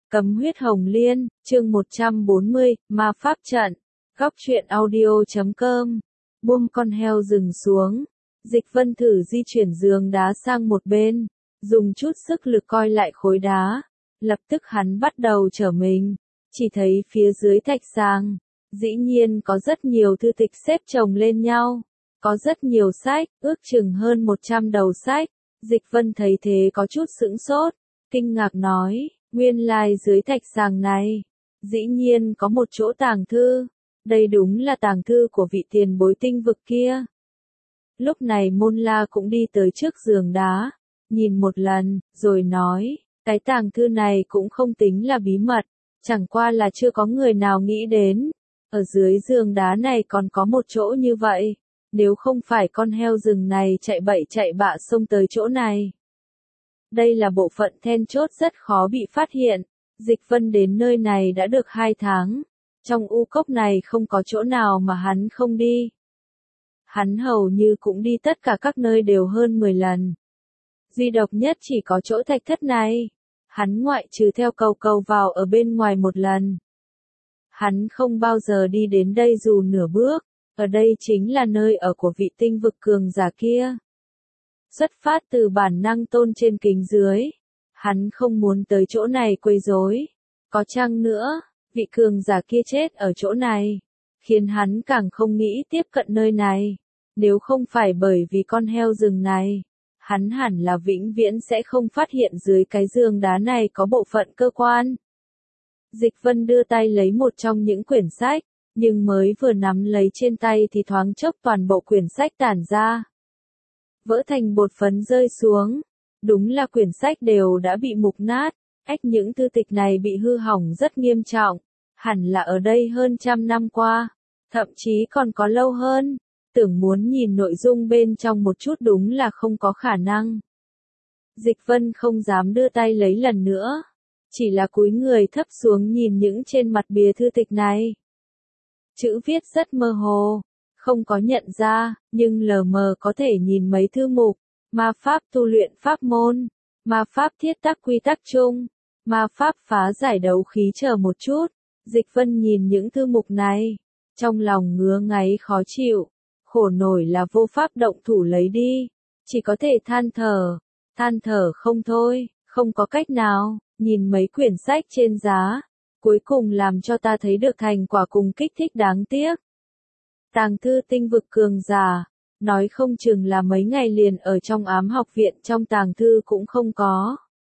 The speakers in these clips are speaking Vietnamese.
Cấm huyết hồng liên, chương 140, ma pháp trận. Góc truyện audio.com. Buông con heo rừng xuống. Dịch Vân thử di chuyển giường đá sang một bên, dùng chút sức lực coi lại khối đá. Lập tức hắn bắt đầu trở mình, chỉ thấy phía dưới thạch sàng, dĩ nhiên có rất nhiều thư tịch xếp chồng lên nhau. Có rất nhiều sách, ước chừng hơn 100 đầu sách. Dịch Vân thấy thế có chút sững sốt, kinh ngạc nói, nguyên lai dưới thạch sàng này, dĩ nhiên có một chỗ tàng thư. Đây đúng là tàng thư của vị tiền bối tinh vực kia. Lúc này Môn La cũng đi tới trước giường đá, nhìn một lần, rồi nói, cái tàng thư này cũng không tính là bí mật, chẳng qua là chưa có người nào nghĩ đến. Ở dưới giường đá này còn có một chỗ như vậy, nếu không phải con heo rừng này chạy bậy chạy bạ xông tới chỗ này. Đây là bộ phận then chốt rất khó bị phát hiện. Dịch Vân đến nơi này đã được 2 tháng. Trong u cốc này không có chỗ nào mà hắn không đi. Hắn hầu như cũng đi tất cả các nơi đều hơn 10 lần. Duy độc nhất chỉ có chỗ thạch thất này. Hắn ngoại trừ theo cầu vào ở bên ngoài một lần. Hắn không bao giờ đi đến đây dù nửa bước. Ở đây chính là nơi ở của vị tinh vực cường giả kia. Xuất phát từ bản năng tôn trên kính dưới. Hắn không muốn tới chỗ này quấy rối. Có chăng nữa, vị cường giả kia chết ở chỗ này, khiến hắn càng không nghĩ tiếp cận nơi này. Nếu không phải bởi vì con heo rừng này, hắn hẳn là vĩnh viễn sẽ không phát hiện dưới cái giường đá này có bộ phận cơ quan. Dịch Vân đưa tay lấy một trong những quyển sách, nhưng mới vừa nắm lấy trên tay thì thoáng chốc toàn bộ quyển sách tản ra. Vỡ thành bột phấn rơi xuống. Đúng là quyển sách đều đã bị mục nát. Những thư tịch này bị hư hỏng rất nghiêm trọng. Hẳn là ở đây hơn 100 năm qua. Thậm chí còn có lâu hơn. Tưởng muốn nhìn nội dung bên trong một chút đúng là không có khả năng. Dịch Vân không dám đưa tay lấy lần nữa. Chỉ là cúi người thấp xuống nhìn những trên mặt bìa thư tịch này. Chữ viết rất mơ hồ. Không có nhận ra, nhưng lờ mờ có thể nhìn mấy thư mục. Ma pháp tu luyện pháp môn. Ma pháp thiết tắc quy tắc chung. Ma pháp phá giải đấu khí chờ một chút. Dịch Vân nhìn những thư mục này. Trong lòng ngứa ngáy khó chịu. Khổ nổi là vô pháp động thủ lấy đi. Chỉ có thể than thở. Than thở không thôi, không có cách nào. Nhìn mấy quyển sách trên giá. Cuối cùng làm cho ta thấy được thành quả cùng kích thích đáng tiếc. Tàng thư tinh vực cường giả. Nói không chừng là mấy ngày liền ở trong ám học viện trong tàng thư cũng không có.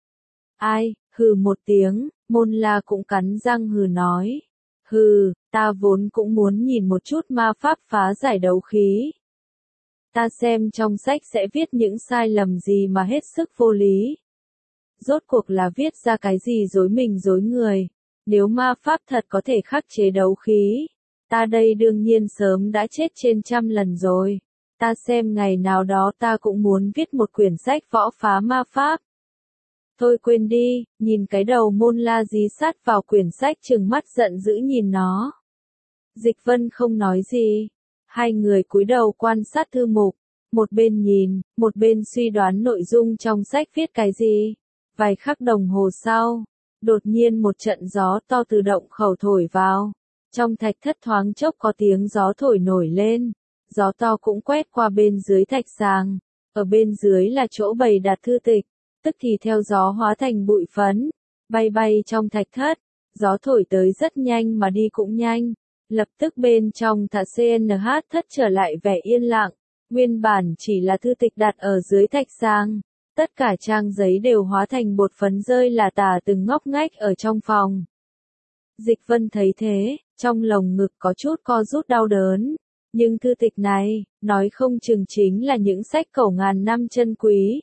Ai, hừ một tiếng, Môn La cũng cắn răng hừ nói. Hừ, ta vốn cũng muốn nhìn một chút ma pháp phá giải đấu khí. Ta xem trong sách sẽ viết những sai lầm gì mà hết sức vô lý. Rốt cuộc là viết ra cái gì dối mình dối người. Nếu ma pháp thật có thể khắc chế đấu khí, ta đây đương nhiên sớm đã chết trên 100 lần rồi. Ta xem ngày nào đó ta cũng muốn viết một quyển sách võ phá ma pháp. Thôi quên đi, nhìn cái đầu Môn La dí sát vào quyển sách trừng mắt giận dữ nhìn nó. Dịch Vân không nói gì. Hai người cúi đầu quan sát thư mục. Một bên nhìn, một bên suy đoán nội dung trong sách viết cái gì. Vài khắc đồng hồ sau, đột nhiên một trận gió to từ động khẩu thổi vào. Trong thạch thất thoáng chốc có tiếng gió thổi nổi lên. Gió to cũng quét qua bên dưới thạch sàng. Ở bên dưới là chỗ bày đặt thư tịch. Tức thì theo gió hóa thành bụi phấn. Bay bay trong thạch thất. Gió thổi tới rất nhanh mà đi cũng nhanh. Lập tức bên trong thạch CNH thất trở lại vẻ yên lặng. Nguyên bản chỉ là thư tịch đặt ở dưới thạch sàng. Tất cả trang giấy đều hóa thành bột phấn rơi là tả từng ngóc ngách ở trong phòng. Dịch Vân thấy thế, trong lồng ngực có chút co rút đau đớn. Nhưng thư tịch này, nói không chừng chính là những sách cổ ngàn năm chân quý.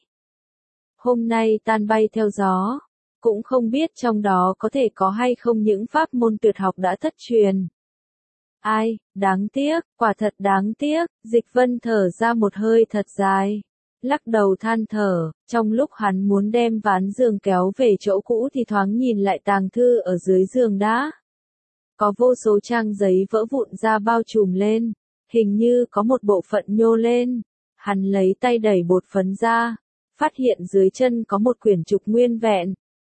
Hôm nay tan bay theo gió, cũng không biết trong đó có thể có hay không những pháp môn tuyệt học đã thất truyền. Ai, đáng tiếc, quả thật đáng tiếc. Dịch Vân thở ra một hơi thật dài. Lắc đầu than thở, trong lúc hắn muốn đem ván giường kéo về chỗ cũ thì thoáng nhìn lại tàng thư ở dưới giường đá. Có vô số trang giấy vỡ vụn ra bao trùm lên. Hình như có một bộ phận nhô lên. Hắn lấy tay đẩy bột phấn ra. Phát hiện dưới chân có một quyển trục nguyên vẹn.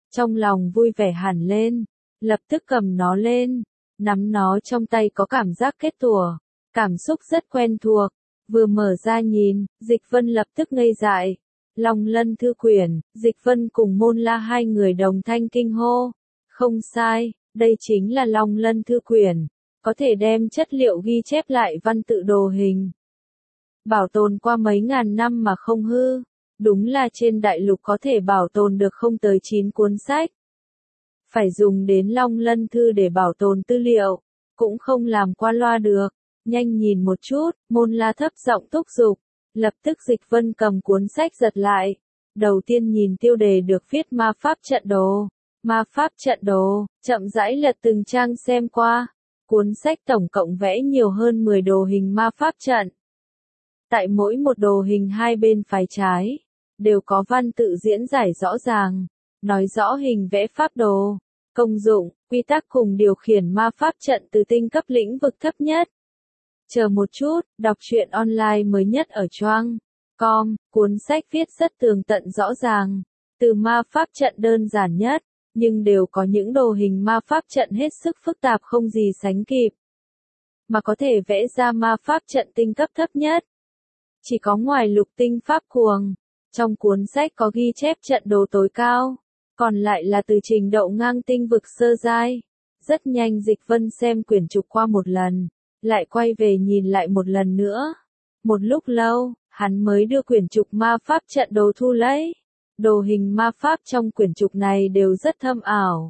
Trong lòng vui vẻ hẳn lên, lập tức cầm nó lên, nắm nó trong tay có cảm giác kết tủa, cảm xúc rất quen thuộc, vừa mở ra nhìn, Dịch Vân lập tức ngây dại. Long Lân thư quyển, Dịch Vân cùng Môn La hai người đồng thanh kinh hô. Không sai, đây chính là Long Lân thư quyển, có thể đem chất liệu ghi chép lại văn tự đồ hình. Bảo tồn qua mấy ngàn năm mà không hư, đúng là trên đại lục có thể bảo tồn được không tới 9 cuốn sách. Phải dùng đến Long Lân thư để bảo tồn tư liệu, cũng không làm qua loa được. Nhanh nhìn một chút, Môn La thấp giọng thúc giục. Lập tức Dịch Vân cầm cuốn sách giật lại. Đầu tiên nhìn tiêu đề được viết ma pháp trận đồ. Ma pháp trận đồ, chậm rãi lật từng trang xem qua. Cuốn sách tổng cộng vẽ nhiều hơn 10 đồ hình ma pháp trận. Tại mỗi một đồ hình hai bên phải trái, đều có văn tự diễn giải rõ ràng, nói rõ hình vẽ pháp đồ, công dụng, quy tắc cùng điều khiển ma pháp trận từ tinh cấp lĩnh vực thấp nhất. Chờ một chút, đọc truyện online mới nhất ở Choang.com, cuốn sách viết rất tường tận rõ ràng, từ ma pháp trận đơn giản nhất, nhưng đều có những đồ hình ma pháp trận hết sức phức tạp không gì sánh kịp. Mà có thể vẽ ra ma pháp trận tinh cấp thấp nhất. Chỉ có ngoài lục tinh pháp cuồng, trong cuốn sách có ghi chép trận đồ tối cao, còn lại là từ trình độ ngang tinh vực sơ giai. Rất nhanh Dịch Vân xem quyển trục qua một lần, lại quay về nhìn lại một lần nữa. Một lúc lâu, hắn mới đưa quyển trục ma pháp trận đồ thu lấy. Đồ hình ma pháp trong quyển trục này đều rất thâm ảo.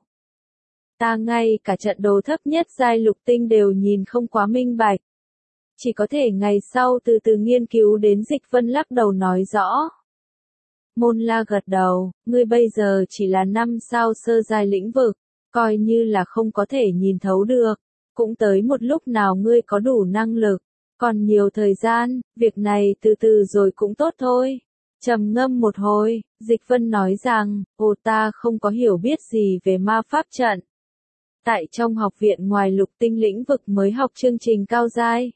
Ta ngay cả trận đồ thấp nhất giai lục tinh đều nhìn không quá minh bạch. Chỉ có thể ngày sau từ từ nghiên cứu đến. Dịch Vân lắc đầu nói rõ. Môn La gật đầu, ngươi bây giờ chỉ là 5 sao sơ giai lĩnh vực, coi như là không có thể nhìn thấu được, cũng tới một lúc nào ngươi có đủ năng lực, còn nhiều thời gian, việc này từ từ rồi cũng tốt thôi. Trầm ngâm một hồi, Dịch Vân nói rằng, ta không có hiểu biết gì về ma pháp trận. Tại trong học viện ngoài lục tinh lĩnh vực mới học chương trình cao giai.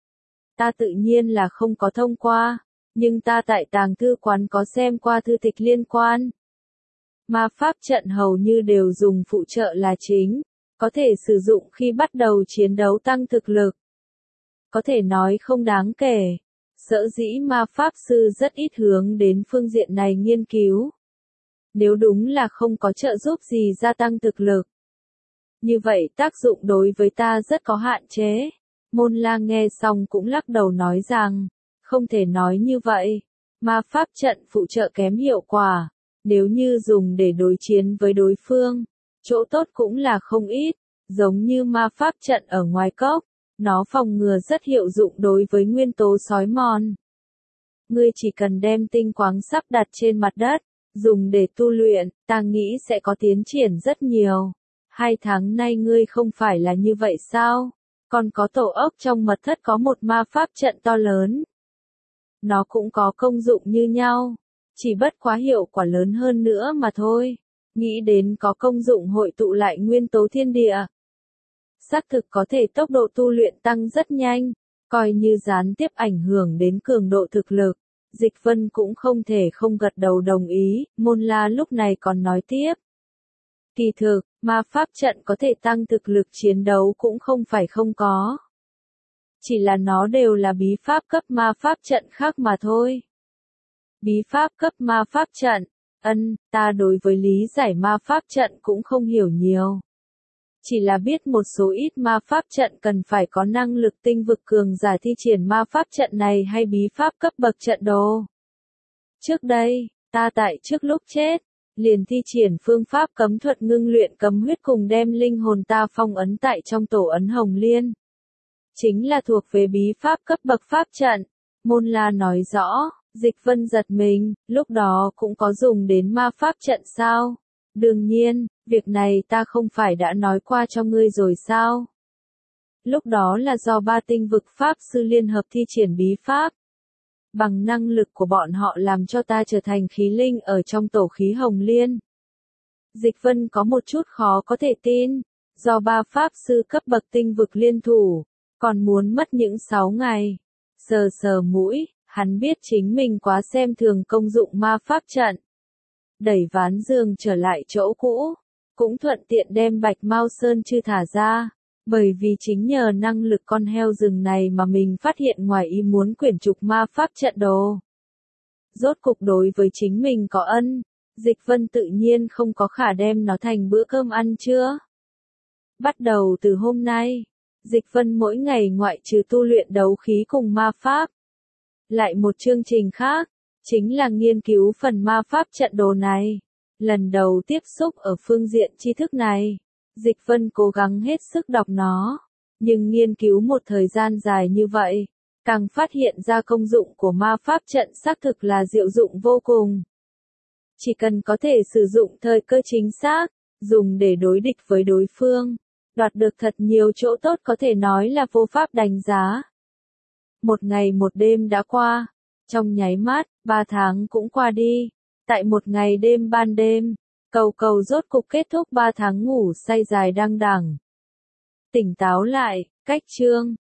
Ta tự nhiên là không có thông qua, nhưng ta tại tàng thư quán có xem qua thư tịch liên quan. Ma pháp trận hầu như đều dùng phụ trợ là chính, có thể sử dụng khi bắt đầu chiến đấu tăng thực lực. Có thể nói không đáng kể, sở dĩ ma pháp sư rất ít hướng đến phương diện này nghiên cứu. Nếu đúng là không có trợ giúp gì gia tăng thực lực, như vậy tác dụng đối với ta rất có hạn chế. Môn La nghe xong cũng lắc đầu nói rằng, không thể nói như vậy, ma pháp trận phụ trợ kém hiệu quả, nếu như dùng để đối chiến với đối phương, chỗ tốt cũng là không ít, giống như ma pháp trận ở ngoài cốc, nó phòng ngừa rất hiệu dụng đối với nguyên tố sói mòn. Ngươi chỉ cần đem tinh quáng sắp đặt trên mặt đất, dùng để tu luyện, ta nghĩ sẽ có tiến triển rất nhiều. 2 tháng nay ngươi không phải là như vậy sao? Còn có tổ ốc trong mật thất có một ma pháp trận to lớn. Nó cũng có công dụng như nhau, chỉ bất quá hiệu quả lớn hơn nữa mà thôi. Nghĩ đến có công dụng hội tụ lại nguyên tố thiên địa. Xác thực có thể tốc độ tu luyện tăng rất nhanh, coi như gián tiếp ảnh hưởng đến cường độ thực lực. Dịch Vân cũng không thể không gật đầu đồng ý, Môn La lúc này còn nói tiếp. Kỳ thực, ma pháp trận có thể tăng thực lực chiến đấu cũng không phải không có. Chỉ là nó đều là bí pháp cấp ma pháp trận khác mà thôi. Bí pháp cấp ma pháp trận, ta đối với lý giải ma pháp trận cũng không hiểu nhiều. Chỉ là biết một số ít ma pháp trận cần phải có năng lực tinh vực cường giả thi triển ma pháp trận này hay bí pháp cấp bậc trận đồ. Trước đây, ta tại trước lúc chết, liền thi triển phương pháp cấm thuật ngưng luyện cấm huyết cùng đem linh hồn ta phong ấn tại trong tổ ấn Hồng Liên. Chính là thuộc về bí pháp cấp bậc pháp trận. Môn La nói rõ, Dịch Vân giật mình, lúc đó cũng có dùng đến ma pháp trận sao? Đương nhiên, việc này ta không phải đã nói qua cho ngươi rồi sao? Lúc đó là do 3 tinh vực pháp sư liên hợp thi triển bí pháp. Bằng năng lực của bọn họ làm cho ta trở thành khí linh ở trong tổ khí Hồng Liên. Dịch Vân có một chút khó có thể tin, do 3 pháp sư cấp bậc tinh vực liên thủ, còn muốn mất những 6 ngày. Sờ mũi, hắn biết chính mình quá xem thường công dụng ma pháp trận. đẩy ván giường trở lại chỗ cũ, cũng thuận tiện đem Bạch Mao Sơn Chư thả ra, bởi vì chính nhờ năng lực con heo rừng này mà mình phát hiện ngoài ý muốn quyển trục ma pháp trận đồ. Rốt cục đối với chính mình có ân, Dịch Vân tự nhiên không có khả đem nó thành bữa cơm ăn trưa. Bắt đầu từ hôm nay, Dịch Vân mỗi ngày ngoại trừ tu luyện đấu khí cùng ma pháp, lại một chương trình khác, chính là nghiên cứu phần ma pháp trận đồ này. Lần đầu tiếp xúc ở phương diện tri thức này, Dịch Vân cố gắng hết sức đọc nó, nhưng nghiên cứu một thời gian dài như vậy, càng phát hiện ra công dụng của ma pháp trận xác thực là diệu dụng vô cùng. Chỉ cần có thể sử dụng thời cơ chính xác, dùng để đối địch với đối phương, đoạt được thật nhiều chỗ tốt có thể nói là vô pháp đánh giá. Một ngày một đêm đã qua, trong nháy mắt, 3 tháng cũng qua đi. Tại một ngày đêm ban đêm, Cầu Cầu rốt cục kết thúc 3 tháng ngủ say dài đăng đẳng. Tỉnh táo lại, cách chương